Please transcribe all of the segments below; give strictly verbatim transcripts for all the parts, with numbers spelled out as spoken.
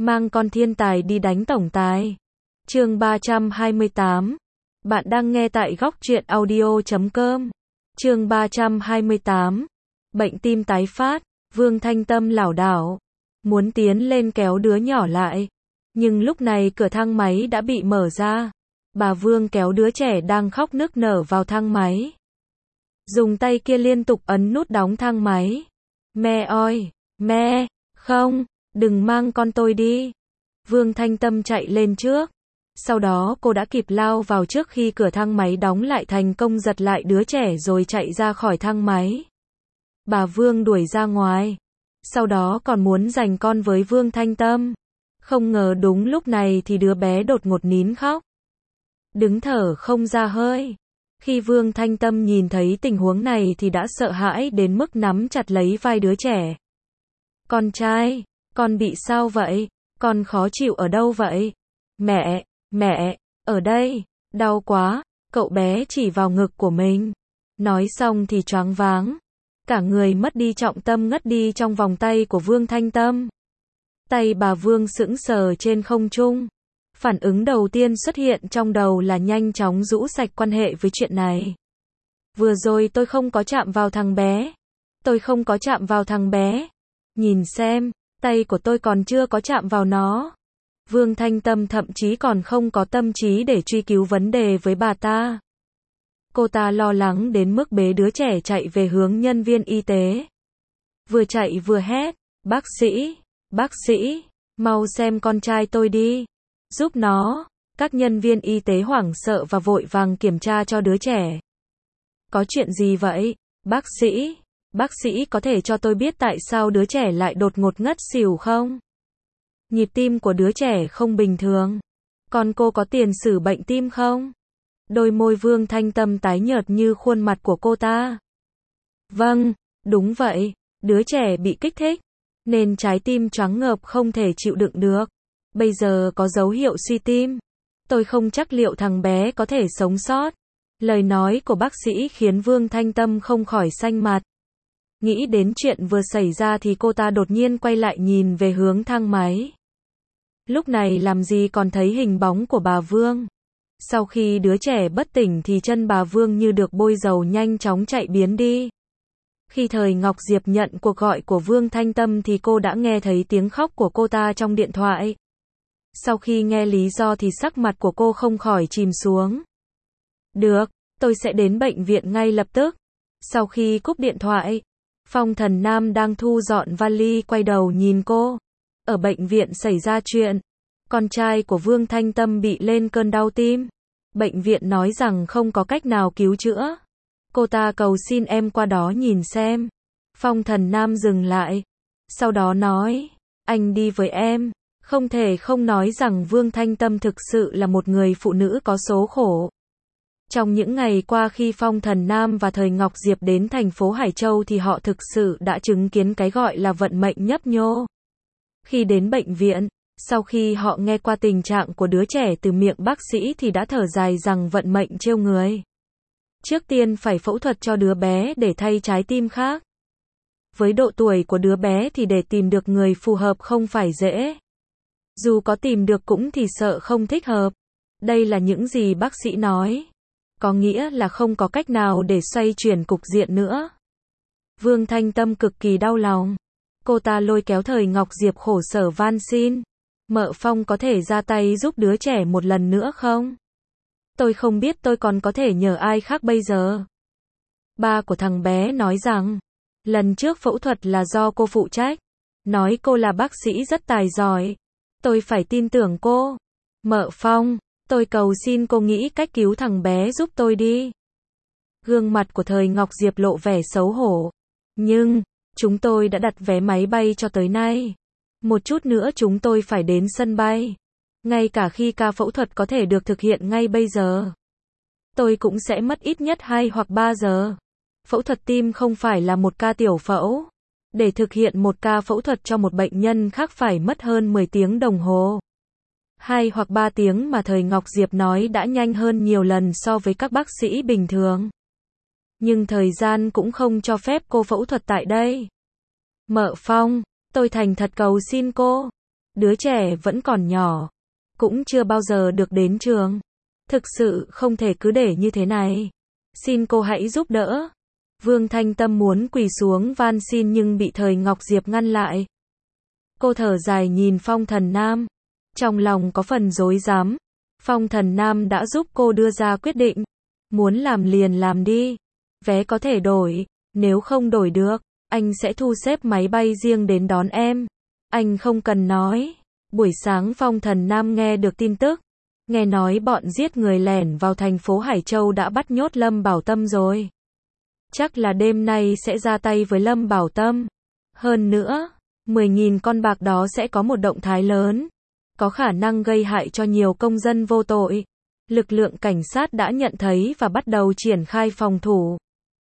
Mang con thiên tài đi đánh tổng tài. Chương ba trăm hai mươi tám. Bạn đang nghe tại góc truyện audio chấm com. Chương ba trăm hai mươi tám. Bệnh tim tái phát, Vương Thanh Tâm lảo đảo, muốn tiến lên kéo đứa nhỏ lại. Nhưng lúc này cửa thang máy đã bị mở ra. Bà Vương kéo đứa trẻ đang khóc nức nở vào thang máy. Dùng tay kia liên tục ấn nút đóng thang máy. Mẹ ơi, mẹ, không, đừng mang con tôi đi. Vương Thanh Tâm chạy lên trước. Sau đó cô đã kịp lao vào trước khi cửa thang máy đóng lại, thành công giật lại đứa trẻ rồi chạy ra khỏi thang máy. Bà Vương đuổi ra ngoài. Sau đó còn muốn giành con với Vương Thanh Tâm. Không ngờ đúng lúc này thì đứa bé đột ngột nín khóc. Đứng thở không ra hơi. Khi Vương Thanh Tâm nhìn thấy tình huống này thì đã sợ hãi đến mức nắm chặt lấy vai đứa trẻ. Con trai, con bị sao vậy? Con khó chịu ở đâu vậy? Mẹ, mẹ, ở đây, đau quá. Cậu bé chỉ vào ngực của mình. Nói xong thì choáng váng. Cả người mất đi trọng tâm, ngất đi trong vòng tay của Vương Thanh Tâm. Tay bà Vương sững sờ trên không trung. Phản ứng đầu tiên xuất hiện trong đầu là nhanh chóng rũ sạch quan hệ với chuyện này. Vừa rồi tôi không có chạm vào thằng bé. Tôi không có chạm vào thằng bé. Nhìn xem, tay của tôi còn chưa có chạm vào nó. Vương Thanh Tâm thậm chí còn không có tâm trí để truy cứu vấn đề với bà ta. Cô ta lo lắng đến mức bế đứa trẻ chạy về hướng nhân viên y tế. Vừa chạy vừa hét, bác sĩ, bác sĩ, mau xem con trai tôi đi. Giúp nó. Các nhân viên y tế hoảng sợ và vội vàng kiểm tra cho đứa trẻ. Có chuyện gì vậy? Bác sĩ, bác sĩ có thể cho tôi biết tại sao đứa trẻ lại đột ngột ngất xỉu không? Nhịp tim của đứa trẻ không bình thường. Còn cô có tiền sử bệnh tim không? Đôi môi Vương Thanh Tâm tái nhợt như khuôn mặt của cô ta. Vâng, đúng vậy, đứa trẻ bị kích thích, nên trái tim choáng ngợp không thể chịu đựng được. Bây giờ có dấu hiệu suy tim. Tôi không chắc liệu thằng bé có thể sống sót. Lời nói của bác sĩ khiến Vương Thanh Tâm không khỏi xanh mặt. Nghĩ đến chuyện vừa xảy ra thì cô ta đột nhiên quay lại nhìn về hướng thang máy. Lúc này làm gì còn thấy hình bóng của bà Vương. Sau khi đứa trẻ bất tỉnh thì chân bà Vương như được bôi dầu nhanh chóng chạy biến đi. Khi Thời Ngọc Diệp nhận cuộc gọi của Vương Thanh Tâm thì cô đã nghe thấy tiếng khóc của cô ta trong điện thoại. Sau khi nghe lý do thì sắc mặt của cô không khỏi chìm xuống. Được, tôi sẽ đến bệnh viện ngay lập tức. Sau khi cúp điện thoại, Phong Thần Nam đang thu dọn vali quay đầu nhìn cô. Ở bệnh viện xảy ra chuyện. Con trai của Vương Thanh Tâm bị lên cơn đau tim. Bệnh viện nói rằng không có cách nào cứu chữa. Cô ta cầu xin em qua đó nhìn xem. Phong Thần Nam dừng lại. Sau đó nói, anh đi với em. Không thể không nói rằng Vương Thanh Tâm thực sự là một người phụ nữ có số khổ. Trong những ngày qua khi Phong Thần Nam và Thời Ngọc Diệp đến thành phố Hải Châu thì họ thực sự đã chứng kiến cái gọi là vận mệnh nhấp nhô. Khi đến bệnh viện, sau khi họ nghe qua tình trạng của đứa trẻ từ miệng bác sĩ thì đã thở dài rằng vận mệnh trêu người. Trước tiên phải phẫu thuật cho đứa bé để thay trái tim khác. Với độ tuổi của đứa bé thì để tìm được người phù hợp không phải dễ. Dù có tìm được cũng thì sợ không thích hợp. Đây là những gì bác sĩ nói. Có nghĩa là không có cách nào để xoay chuyển cục diện nữa. Vương Thanh Tâm cực kỳ đau lòng. Cô ta lôi kéo Thời Ngọc Diệp khổ sở van xin. Mợ Phong có thể ra tay giúp đứa trẻ một lần nữa không? Tôi không biết tôi còn có thể nhờ ai khác bây giờ. Ba của thằng bé nói rằng, lần trước phẫu thuật là do cô phụ trách. Nói cô là bác sĩ rất tài giỏi. Tôi phải tin tưởng cô. Mợ Phong, tôi cầu xin cô nghĩ cách cứu thằng bé giúp tôi đi. Gương mặt của Thời Ngọc Diệp lộ vẻ xấu hổ. Nhưng, chúng tôi đã đặt vé máy bay cho tới nay. Một chút nữa chúng tôi phải đến sân bay. Ngay cả khi ca phẫu thuật có thể được thực hiện ngay bây giờ, tôi cũng sẽ mất ít nhất hai hoặc ba giờ. Phẫu thuật tim không phải là một ca tiểu phẫu. Để thực hiện một ca phẫu thuật cho một bệnh nhân khác phải mất hơn mười tiếng đồng hồ. Hai hoặc ba tiếng mà Thời Ngọc Diệp nói đã nhanh hơn nhiều lần so với các bác sĩ bình thường. Nhưng thời gian cũng không cho phép cô phẫu thuật tại đây. Mợ Phong, tôi thành thật cầu xin cô. Đứa trẻ vẫn còn nhỏ, cũng chưa bao giờ được đến trường. Thực sự không thể cứ để như thế này. Xin cô hãy giúp đỡ. Vương Thanh Tâm muốn quỳ xuống van xin nhưng bị Thời Ngọc Diệp ngăn lại. Cô thở dài nhìn Phong Thần Nam. Trong lòng có phần rối rắm. Phong Thần Nam đã giúp cô đưa ra quyết định. Muốn làm liền làm đi. Vé có thể đổi. Nếu không đổi được, anh sẽ thu xếp máy bay riêng đến đón em. Anh không cần nói. Buổi sáng Phong Thần Nam nghe được tin tức. Nghe nói bọn giết người lẻn vào thành phố Hải Châu đã bắt nhốt Lâm Bảo Tâm rồi. Chắc là đêm nay sẽ ra tay với Lâm Bảo Tâm. Hơn nữa, mười nghìn con bạc đó sẽ có một động thái lớn. Có khả năng gây hại cho nhiều công dân vô tội. Lực lượng cảnh sát đã nhận thấy và bắt đầu triển khai phòng thủ.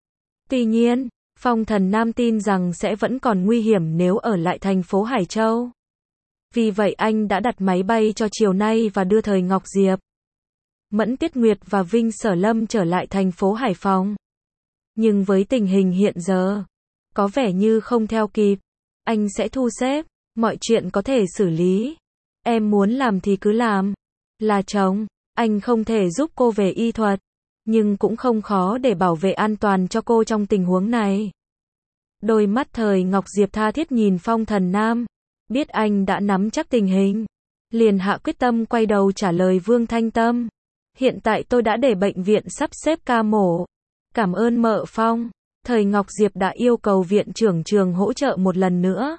Tuy nhiên, Phong Thần Nam tin rằng sẽ vẫn còn nguy hiểm nếu ở lại thành phố Hải Châu. Vì vậy anh đã đặt máy bay cho chiều nay và đưa Thời Ngọc Diệp, Mẫn Tiết Nguyệt và Vinh Sở Lâm trở lại thành phố Hải Phòng. Nhưng với tình hình hiện giờ, có vẻ như không theo kịp. Anh sẽ thu xếp, mọi chuyện có thể xử lý. Em muốn làm thì cứ làm. Là chồng, anh không thể giúp cô về y thuật, nhưng cũng không khó để bảo vệ an toàn cho cô trong tình huống này. Đôi mắt Thời Ngọc Diệp tha thiết nhìn Phong Thần Nam. Biết anh đã nắm chắc tình hình, liền hạ quyết tâm quay đầu trả lời Vương Thanh Tâm. Hiện tại tôi đã để bệnh viện sắp xếp ca mổ. Cảm ơn Mợ Phong. Thời Ngọc Diệp đã yêu cầu viện trưởng trường hỗ trợ một lần nữa.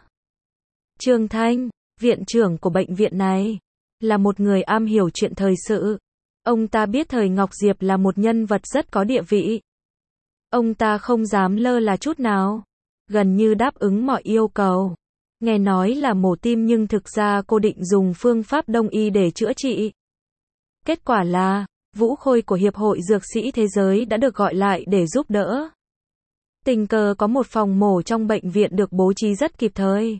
Trương Thanh, viện trưởng của bệnh viện này, là một người am hiểu chuyện thời sự. Ông ta biết Thời Ngọc Diệp là một nhân vật rất có địa vị. Ông ta không dám lơ là chút nào, gần như đáp ứng mọi yêu cầu. Nghe nói là mổ tim nhưng thực ra cô định dùng phương pháp đông y để chữa trị. Kết quả là, Vũ Khôi của Hiệp hội Dược sĩ Thế giới đã được gọi lại để giúp đỡ. Tình cờ có một phòng mổ trong bệnh viện được bố trí rất kịp thời.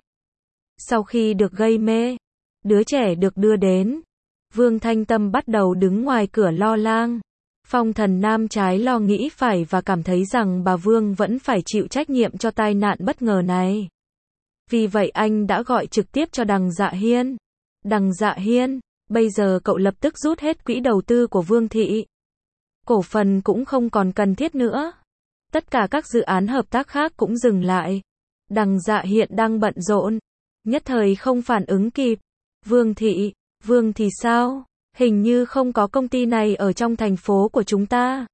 Sau khi được gây mê, đứa trẻ được đưa đến. Vương Thanh Tâm bắt đầu đứng ngoài cửa lo lang. Phong Thần Nam trái lo nghĩ phải và cảm thấy rằng bà Vương vẫn phải chịu trách nhiệm cho tai nạn bất ngờ này. Vì vậy anh đã gọi trực tiếp cho Đằng Dạ Hiên. Đằng Dạ Hiên, bây giờ cậu lập tức rút hết quỹ đầu tư của Vương Thị. Cổ phần cũng không còn cần thiết nữa. Tất cả các dự án hợp tác khác cũng dừng lại. Đằng Dạ hiện đang bận rộn, nhất thời không phản ứng kịp. Vương Thị, Vương thì sao? Hình như không có công ty này ở trong thành phố của chúng ta.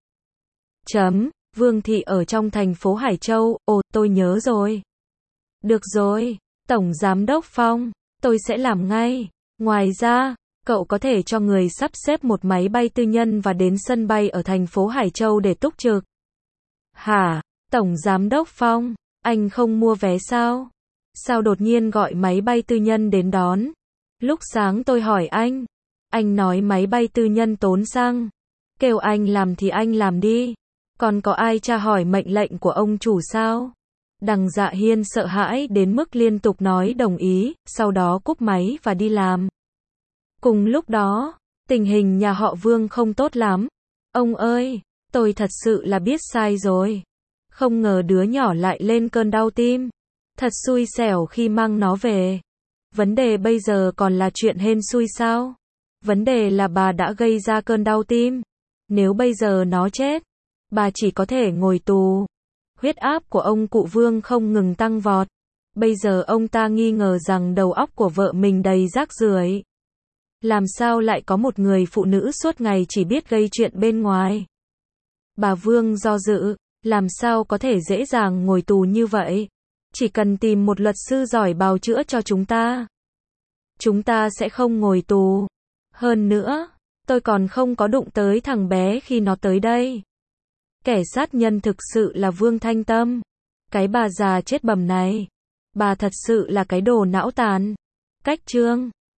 Chấm, Vương Thị ở trong thành phố Hải Châu, ồ, tôi nhớ rồi. Được rồi, Tổng Giám đốc Phong, tôi sẽ làm ngay. Ngoài ra, cậu có thể cho người sắp xếp một máy bay tư nhân và đến sân bay ở thành phố Hải Châu để túc trực. Hả, Tổng Giám đốc Phong, anh không mua vé sao? Sao đột nhiên gọi máy bay tư nhân đến đón? Lúc sáng tôi hỏi anh, anh nói máy bay tư nhân tốn xăng. Kêu anh làm thì anh làm đi. Còn có ai tra hỏi mệnh lệnh của ông chủ sao? Đằng Dạ Hiên sợ hãi đến mức liên tục nói đồng ý, sau đó cúp máy và đi làm. Cùng lúc đó, tình hình nhà họ Vương không tốt lắm. Ông ơi, tôi thật sự là biết sai rồi. Không ngờ đứa nhỏ lại lên cơn đau tim. Thật xui xẻo khi mang nó về. Vấn đề bây giờ còn là chuyện hên xui sao? Vấn đề là bà đã gây ra cơn đau tim. Nếu bây giờ nó chết, bà chỉ có thể ngồi tù. Huyết áp của ông cụ Vương không ngừng tăng vọt. Bây giờ ông ta nghi ngờ rằng đầu óc của vợ mình đầy rác rưởi. Làm sao lại có một người phụ nữ suốt ngày chỉ biết gây chuyện bên ngoài? Bà Vương do dự, làm sao có thể dễ dàng ngồi tù như vậy? Chỉ cần tìm một luật sư giỏi bào chữa cho chúng ta, chúng ta sẽ không ngồi tù. Hơn nữa, tôi còn không có đụng tới thằng bé khi nó tới đây. Kẻ sát nhân thực sự là Vương Thanh Tâm. Cái bà già chết bầm này. Bà thật sự là cái đồ não tàn. Cách chương